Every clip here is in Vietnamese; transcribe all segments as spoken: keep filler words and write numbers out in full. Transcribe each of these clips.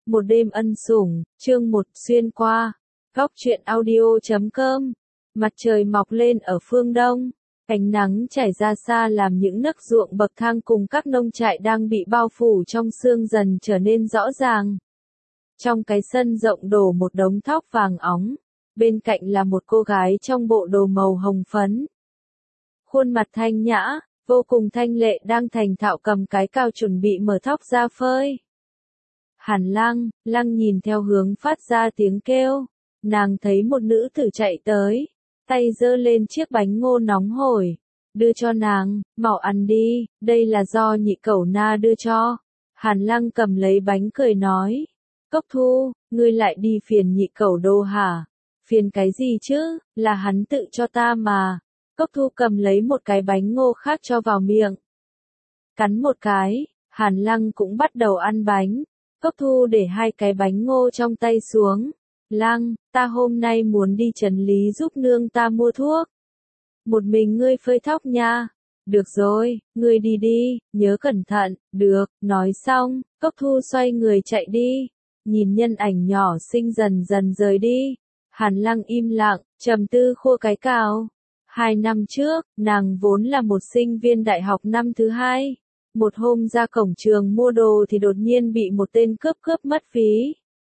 Một đêm ân sủng, chương một xuyên qua. Góc truyện audio chấm com. Mặt trời mọc lên ở phương đông, ánh nắng trải ra xa làm những nấc ruộng bậc thang cùng các nông trại đang bị bao phủ trong sương dần trở nên rõ ràng. Trong cái sân rộng đổ một đống thóc vàng óng, bên cạnh là một cô gái trong bộ đồ màu hồng phấn. Khuôn mặt thanh nhã, vô cùng thanh lệ đang thành thạo cầm cái cào chuẩn bị mở thóc ra phơi. Hàn Lăng, Lăng nhìn theo hướng phát ra tiếng kêu, nàng thấy một nữ tử chạy tới, tay giơ lên chiếc bánh ngô nóng hổi, đưa cho nàng, mau ăn đi, đây là do nhị cẩu na đưa cho. Hàn Lăng cầm lấy bánh cười nói, Cốc Thu, ngươi lại đi phiền nhị cẩu đô hả? Phiền cái gì chứ, là hắn tự cho ta mà. Cốc Thu cầm lấy một cái bánh ngô khác cho vào miệng. Cắn một cái, Hàn Lăng cũng bắt đầu ăn bánh. Cốc Thu để hai cái bánh ngô trong tay xuống. Lăng, ta hôm nay muốn đi trấn lý giúp nương ta mua thuốc. Một mình ngươi phơi thóc nha. Được rồi, ngươi đi đi, nhớ cẩn thận, được, nói xong, Cốc Thu xoay người chạy đi. Nhìn nhân ảnh nhỏ xinh dần dần rời đi. Hàn Lăng im lặng, trầm tư khua cái cào. Hai năm trước, nàng vốn là một sinh viên đại học năm thứ hai. Một hôm ra cổng trường mua đồ thì đột nhiên bị một tên cướp cướp mất ví.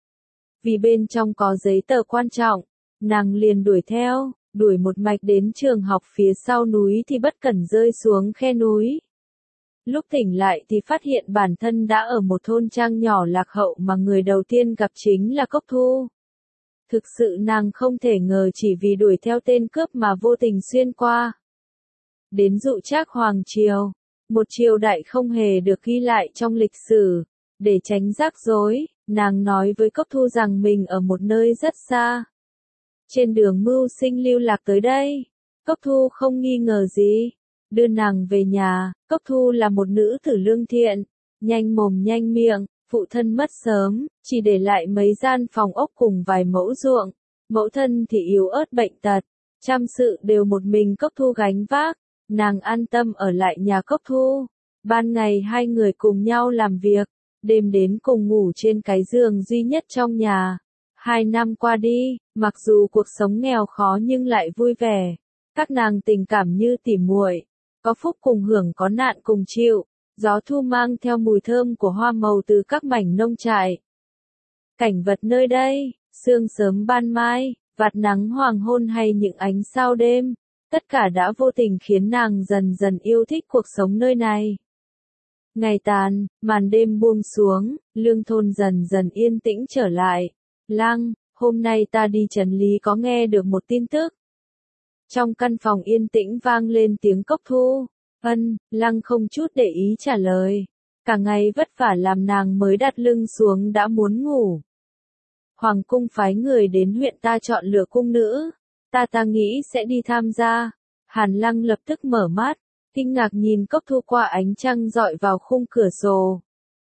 Vì bên trong có giấy tờ quan trọng, nàng liền đuổi theo, đuổi một mạch đến trường học phía sau núi thì bất cẩn rơi xuống khe núi. Lúc tỉnh lại thì phát hiện bản thân đã ở một thôn trang nhỏ lạc hậu mà người đầu tiên gặp chính là Cốc Thu. Thực sự nàng không thể ngờ chỉ vì đuổi theo tên cướp mà vô tình xuyên qua. Đến dụ trác hoàng triều, một triều đại không hề được ghi lại trong lịch sử. Để tránh rắc rối, nàng nói với Cốc Thu rằng mình ở một nơi rất xa. Trên đường mưu sinh lưu lạc tới đây, Cốc Thu không nghi ngờ gì. Đưa nàng về nhà, Cốc Thu là một nữ tử lương thiện, nhanh mồm nhanh miệng, phụ thân mất sớm, chỉ để lại mấy gian phòng ốc cùng vài mẫu ruộng. Mẫu thân thì yếu ớt bệnh tật, trăm sự đều một mình Cốc Thu gánh vác. Nàng an tâm ở lại nhà Cốc Thu. Ban ngày hai người cùng nhau làm việc, đêm đến cùng ngủ trên cái giường duy nhất trong nhà. Hai năm qua đi, mặc dù cuộc sống nghèo khó nhưng lại vui vẻ. Các nàng tình cảm như tỉ muội, có phúc cùng hưởng có nạn cùng chịu. Gió thu mang theo mùi thơm của hoa màu từ các mảnh nông trại. Cảnh vật nơi đây, sương sớm ban mai, vạt nắng hoàng hôn hay những ánh sao đêm, tất cả đã vô tình khiến nàng dần dần yêu thích cuộc sống nơi này. Ngày tàn, màn đêm buông xuống, lương thôn dần dần yên tĩnh trở lại. Lăng, hôm nay ta đi trấn lý có nghe được một tin tức. Trong căn phòng yên tĩnh vang lên tiếng Cốc Thu. Ân, Lăng không chút để ý trả lời. Cả ngày vất vả làm nàng mới đặt lưng xuống đã muốn ngủ. Hoàng cung phái người đến huyện ta chọn lựa cung nữ. Ta ta nghĩ sẽ đi tham gia. Hàn Lăng lập tức mở mắt, kinh ngạc nhìn Cốc Thu qua ánh trăng dọi vào khung cửa sổ.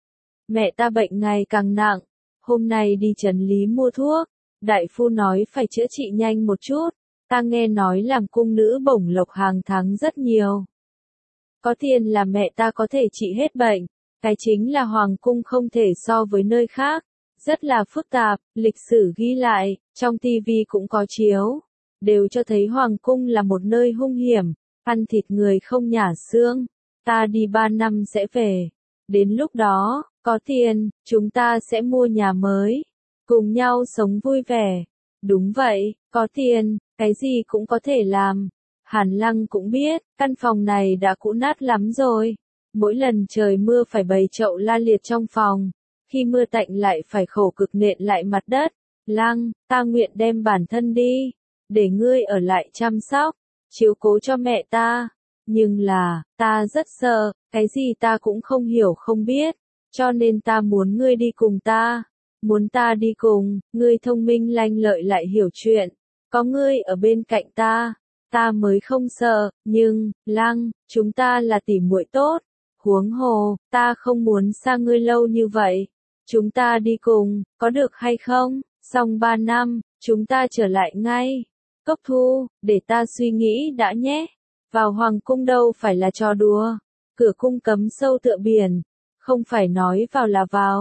Mẹ ta bệnh ngày càng nặng, hôm nay đi trấn lý mua thuốc, đại phu nói phải chữa trị nhanh một chút, ta nghe nói làm cung nữ bổng lộc hàng tháng rất nhiều. Có tiền là mẹ ta có thể trị hết bệnh, cái chính là hoàng cung không thể so với nơi khác, rất là phức tạp, lịch sử ghi lại, trong tivi cũng có chiếu. Đều cho thấy hoàng cung là một nơi hung hiểm, ăn thịt người không nhả xương. Ta đi ba năm sẽ về. Đến lúc đó, có tiền, chúng ta sẽ mua nhà mới. Cùng nhau sống vui vẻ. Đúng vậy, có tiền, cái gì cũng có thể làm. Hàn Lăng cũng biết, căn phòng này đã cũ nát lắm rồi. Mỗi lần trời mưa phải bày chậu la liệt trong phòng. Khi mưa tạnh lại phải khổ cực nện lại mặt đất. Lăng, ta nguyện đem bản thân đi. Để ngươi ở lại chăm sóc, chiếu cố cho mẹ ta. Nhưng là, ta rất sợ, cái gì ta cũng không hiểu không biết. Cho nên ta muốn ngươi đi cùng ta. Muốn ta đi cùng, ngươi thông minh lanh lợi lại hiểu chuyện. Có ngươi ở bên cạnh ta, ta mới không sợ. Nhưng, Lăng, chúng ta là tỉ muội tốt. Huống hồ, ta không muốn xa ngươi lâu như vậy. Chúng ta đi cùng, có được hay không? Xong ba năm, chúng ta trở lại ngay. Cốc Thu, để ta suy nghĩ đã nhé. Vào hoàng cung đâu phải là trò đùa. Cửa cung cấm sâu tựa biển. Không phải nói vào là vào.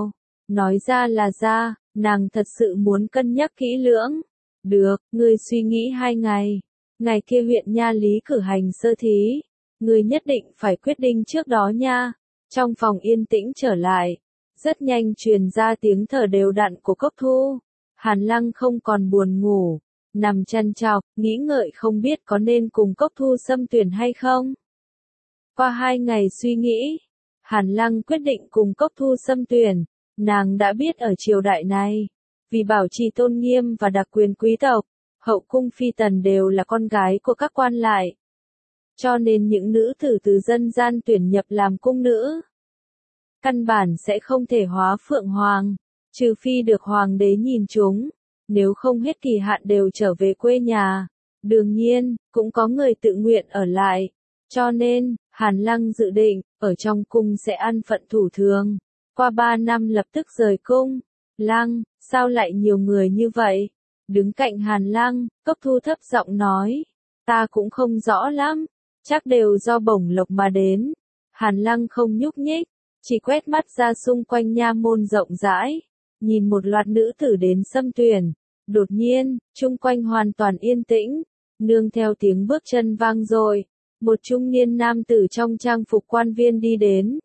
Nói ra là ra, nàng thật sự muốn cân nhắc kỹ lưỡng. Được, ngươi suy nghĩ hai ngày. Ngày kia huyện Nha Lý cử hành sơ thí. Ngươi nhất định phải quyết định trước đó nha. Trong phòng yên tĩnh trở lại. Rất nhanh truyền ra tiếng thở đều đặn của Cốc Thu. Hàn Lăng không còn buồn ngủ. Nằm chăn chọc, nghĩ ngợi không biết có nên cùng Cốc Thu xâm tuyển hay không. Qua hai ngày suy nghĩ, Hàn Lăng quyết định cùng Cốc Thu xâm tuyển. Nàng đã biết ở triều đại này, vì bảo trì tôn nghiêm và đặc quyền quý tộc, hậu cung phi tần đều là con gái của các quan lại. Cho nên những nữ tử từ dân gian tuyển nhập làm cung nữ, căn bản sẽ không thể hóa phượng hoàng, trừ phi được hoàng đế nhìn chúng, nếu không hết kỳ hạn đều trở về quê nhà. Đương nhiên, cũng có người tự nguyện ở lại. Cho nên, Hàn Lăng dự định, ở trong cung sẽ ăn phận thủ thường. Qua ba năm lập tức rời cung. Lăng, sao lại nhiều người như vậy? Đứng cạnh Hàn Lăng, Cốc Thu thấp giọng nói. Ta cũng không rõ lắm, chắc đều do bổng lộc mà đến. Hàn Lăng không nhúc nhích, chỉ quét mắt ra xung quanh nha môn rộng rãi, nhìn một loạt nữ tử đến xâm tuyển. Đột nhiên, chung quanh hoàn toàn yên tĩnh, nương theo tiếng bước chân vang dội, một trung niên nam tử trong trang phục quan viên đi đến.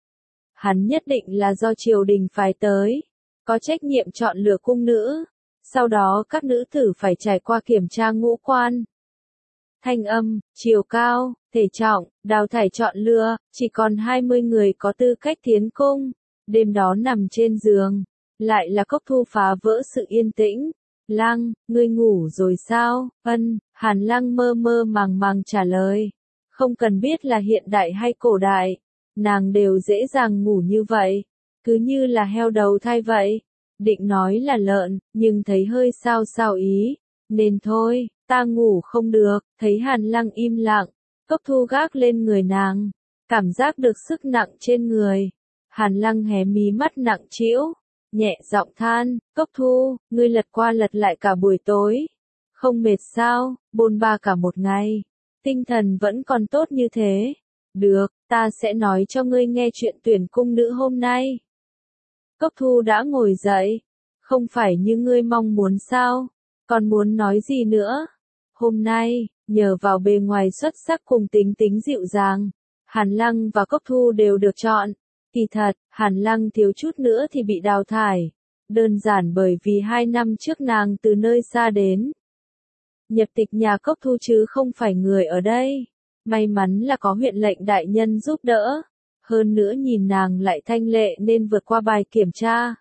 Hắn nhất định là do triều đình phải tới, có trách nhiệm chọn lựa cung nữ, sau đó các nữ tử phải trải qua kiểm tra ngũ quan. Thanh âm, chiều cao, thể trọng, đào thải chọn lựa, chỉ còn hai mươi người có tư cách tiến cung. Đêm đó nằm trên giường, lại là Cốc Thu phá vỡ sự yên tĩnh. Lăng, ngươi ngủ rồi sao? Ân, Hàn Lăng mơ mơ màng màng trả lời. Không cần biết là hiện đại hay cổ đại, nàng đều dễ dàng ngủ như vậy, cứ như là heo đầu thai vậy. Định nói là lợn, nhưng thấy hơi sao sao ý, nên thôi, ta ngủ không được. Thấy Hàn Lăng im lặng, Cốc Thu gác lên người nàng, cảm giác được sức nặng trên người. Hàn Lăng hé mí mắt nặng trĩu, nhẹ giọng than, Cốc Thu, ngươi lật qua lật lại cả buổi tối, không mệt sao? Bôn ba cả một ngày, tinh thần vẫn còn tốt như thế. Được, ta sẽ nói cho ngươi nghe chuyện tuyển cung nữ hôm nay. Cốc Thu đã ngồi dậy. Không phải như ngươi mong muốn sao? Còn muốn nói gì nữa? Hôm nay, nhờ vào bề ngoài xuất sắc cùng tính tính dịu dàng, Hàn Lăng và Cốc Thu đều được chọn. Kỳ thật, Hàn Lăng thiếu chút nữa thì bị đào thải. Đơn giản bởi vì hai năm trước nàng từ nơi xa đến. Nhập tịch nhà Cốc Thu chứ không phải người ở đây. May mắn là có huyện lệnh đại nhân giúp đỡ. Hơn nữa nhìn nàng lại thanh lệ nên vượt qua bài kiểm tra.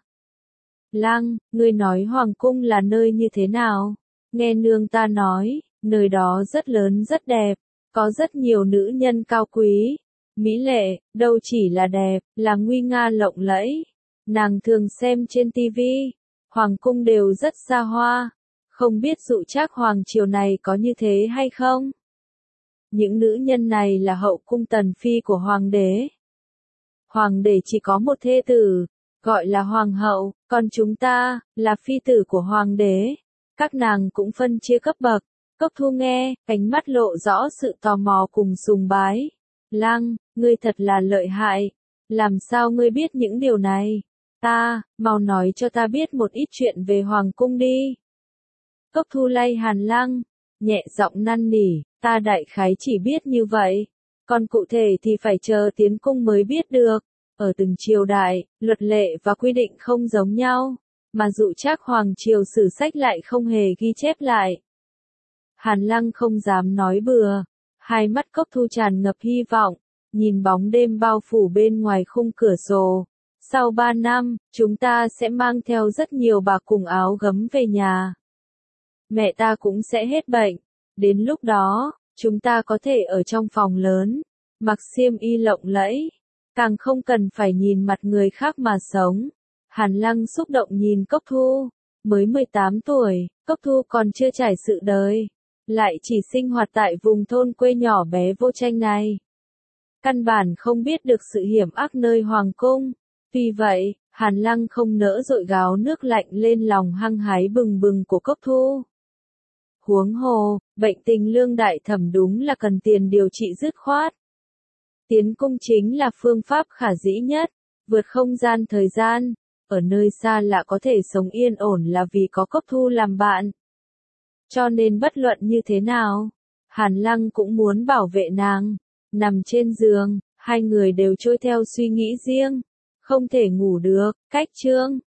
Lăng, ngươi nói Hoàng cung là nơi như thế nào? Nghe nương ta nói, nơi đó rất lớn rất đẹp, có rất nhiều nữ nhân cao quý, mỹ lệ, đâu chỉ là đẹp, là nguy nga lộng lẫy. Nàng thường xem trên tivi, Hoàng cung đều rất xa hoa, không biết dụ trác Hoàng triều này có như thế hay không? Những nữ nhân này là hậu cung tần phi của Hoàng đế. Hoàng đế chỉ có một thê tử, gọi là Hoàng hậu, còn chúng ta, là phi tử của Hoàng đế. Các nàng cũng phân chia cấp bậc. Cốc Thu nghe, cánh mắt lộ rõ sự tò mò cùng sùng bái. Lăng, ngươi thật là lợi hại. Làm sao ngươi biết những điều này? Ta, mau nói cho ta biết một ít chuyện về Hoàng cung đi. Cốc Thu lay Hàn Lăng, nhẹ giọng năn nỉ, ta đại khái chỉ biết như vậy. Còn cụ thể thì phải chờ tiến cung mới biết được. Ở từng triều đại, luật lệ và quy định không giống nhau, mà dụ trác Hoàng triều sử sách lại không hề ghi chép lại. Hàn Lăng không dám nói bừa, hai mắt Cốc Thu tràn ngập hy vọng, nhìn bóng đêm bao phủ bên ngoài khung cửa sổ. Sau ba năm, chúng ta sẽ mang theo rất nhiều bạc cùng áo gấm về nhà. Mẹ ta cũng sẽ hết bệnh. Đến lúc đó, chúng ta có thể ở trong phòng lớn, mặc xiêm y lộng lẫy, càng không cần phải nhìn mặt người khác mà sống. Hàn Lăng xúc động nhìn Cốc Thu, mới mười tám tuổi, Cốc Thu còn chưa trải sự đời, lại chỉ sinh hoạt tại vùng thôn quê nhỏ bé vô tranh này. Căn bản không biết được sự hiểm ác nơi Hoàng cung. Vì vậy, Hàn Lăng không nỡ dội gáo nước lạnh lên lòng hăng hái bừng bừng của Cốc Thu. Huống hồ, bệnh tình lương đại thẩm đúng là cần tiền điều trị dứt khoát. Tiến cung chính là phương pháp khả dĩ nhất, vượt không gian thời gian, ở nơi xa lạ có thể sống yên ổn là vì có Cốc Thu làm bạn. Cho nên bất luận như thế nào, Hàn Lăng cũng muốn bảo vệ nàng. Nằm trên giường, hai người đều trôi theo suy nghĩ riêng, không thể ngủ được, cách chương